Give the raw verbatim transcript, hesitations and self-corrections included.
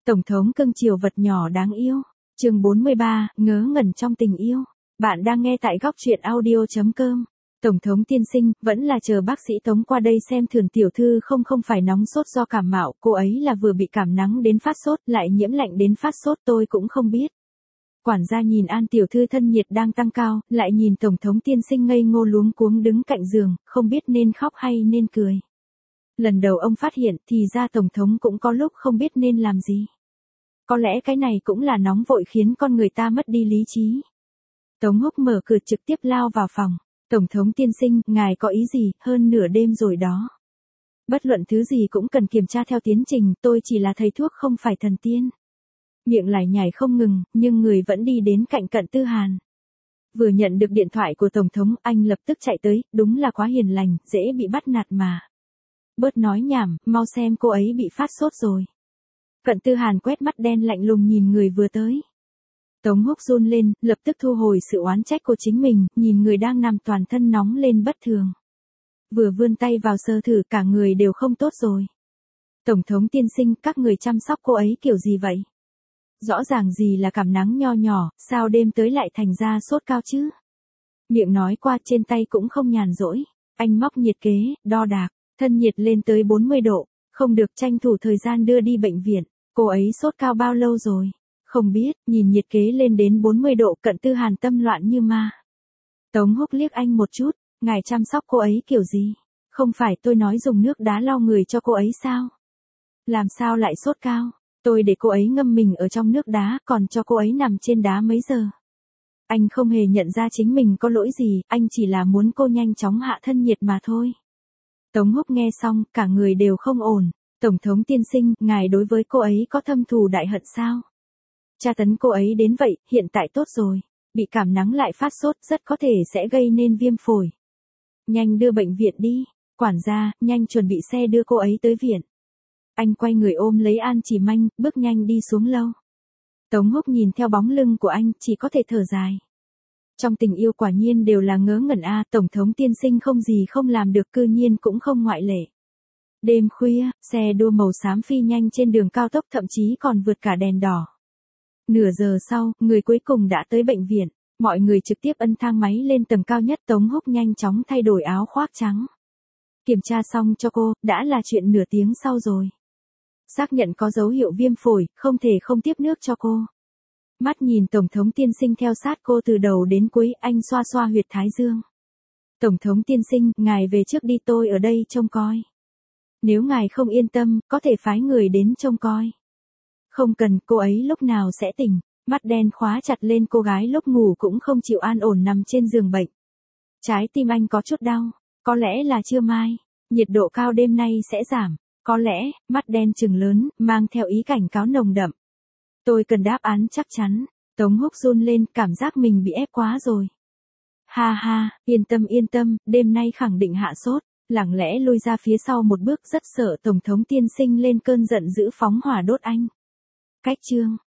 Tổng thống cưng chiều vật nhỏ đáng yêu. Chương bốn mươi ba, ngớ ngẩn trong tình yêu. Bạn đang nghe tại góc truyện audio chấm com. Tổng thống tiên sinh, vẫn là chờ bác sĩ Tống qua đây xem thường tiểu thư không không phải nóng sốt do cảm mạo, cô ấy là vừa bị cảm nắng đến phát sốt, lại nhiễm lạnh đến phát sốt tôi cũng không biết. Quản gia nhìn An tiểu thư thân nhiệt đang tăng cao, lại nhìn tổng thống tiên sinh ngây ngô luống cuống đứng cạnh giường, không biết nên khóc hay nên cười. Lần đầu ông phát hiện thì ra tổng thống cũng có lúc không biết nên làm gì. Có lẽ cái này cũng là nóng vội khiến con người ta mất đi lý trí. Tống Húc mở cửa trực tiếp lao vào phòng. Tổng thống tiên sinh, ngài có ý gì, hơn nửa đêm rồi đó. Bất luận thứ gì cũng cần kiểm tra theo tiến trình, tôi chỉ là thầy thuốc không phải thần tiên. Miệng lại nhảy không ngừng, nhưng người vẫn đi đến cạnh Cận Tư Hàn. Vừa nhận được điện thoại của Tổng thống, anh lập tức chạy tới, đúng là quá hiền lành, dễ bị bắt nạt mà. Bớt nói nhảm, mau xem cô ấy bị phát sốt rồi. Cận Tư Hàn quét mắt đen lạnh lùng nhìn người vừa tới. Tống Húc run lên, lập tức thu hồi sự oán trách của chính mình, nhìn người đang nằm toàn thân nóng lên bất thường. Vừa vươn tay vào sơ thử cả người đều không tốt rồi. Tổng thống tiên sinh, các người chăm sóc cô ấy kiểu gì vậy? Rõ ràng gì là cảm nắng nho nhỏ, sao đêm tới lại thành ra sốt cao chứ? Miệng nói qua trên tay cũng không nhàn rỗi. Anh móc nhiệt kế, đo đạc, thân nhiệt lên tới bốn mươi độ. Không được, tranh thủ thời gian đưa đi bệnh viện. Cô ấy sốt cao bao lâu rồi? Không biết, nhìn nhiệt kế lên đến bốn mươi độ. Cận Tư Hàn tâm loạn như ma. Tống Húc liếc anh một chút, ngài chăm sóc cô ấy kiểu gì? Không phải tôi nói dùng nước đá lau người cho cô ấy sao? Làm sao lại sốt cao? Tôi để cô ấy ngâm mình ở trong nước đá, còn cho cô ấy nằm trên đá mấy giờ. Anh không hề nhận ra chính mình có lỗi gì, anh chỉ là muốn cô nhanh chóng hạ thân nhiệt mà thôi. Tống Húc nghe xong, cả người đều không ổn. Tổng thống tiên sinh, ngài đối với cô ấy có thâm thù đại hận sao? Tra tấn cô ấy đến vậy, hiện tại tốt rồi. Bị cảm nắng lại phát sốt, rất có thể sẽ gây nên viêm phổi. Nhanh đưa bệnh viện đi. Quản gia, nhanh chuẩn bị xe đưa cô ấy tới viện. Anh quay người ôm lấy An Chỉ Manh, bước nhanh đi xuống lâu. Tống Húc nhìn theo bóng lưng của anh, chỉ có thể thở dài. Trong tình yêu quả nhiên đều là ngớ ngẩn a, tổng thống tiên sinh không gì không làm được, cư nhiên cũng không ngoại lệ. Đêm khuya, xe đua màu xám phi nhanh trên đường cao tốc, thậm chí còn vượt cả đèn đỏ. Nửa giờ sau, người cuối cùng đã tới bệnh viện. Mọi người trực tiếp ân thang máy lên tầng cao nhất. Tống Húc nhanh chóng thay đổi áo khoác trắng. Kiểm tra xong cho cô, đã là chuyện nửa tiếng sau rồi. Xác nhận có dấu hiệu viêm phổi, không thể không tiếp nước cho cô. Mắt nhìn Tổng thống tiên sinh theo sát cô từ đầu đến cuối, anh xoa xoa huyệt thái dương. Tổng thống tiên sinh, ngài về trước đi, tôi ở đây trông coi. Nếu ngài không yên tâm, có thể phái người đến trông coi. Không cần, cô ấy lúc nào sẽ tỉnh. Mắt đen khóa chặt lên cô gái lúc ngủ cũng không chịu an ổn nằm trên giường bệnh. Trái tim anh có chút đau. Có lẽ là trưa mai, nhiệt độ cao đêm nay sẽ giảm. Có lẽ, mắt đen trừng lớn, mang theo ý cảnh cáo nồng đậm. Tôi cần đáp án chắc chắn. Tống Húc run lên, cảm giác mình bị ép quá rồi. Ha ha, yên tâm yên tâm, đêm nay khẳng định hạ sốt. Lặng lẽ lui ra phía sau một bước, rất sợ Tổng thống tiên sinh lên cơn giận dữ phóng hỏa đốt anh. Cách chương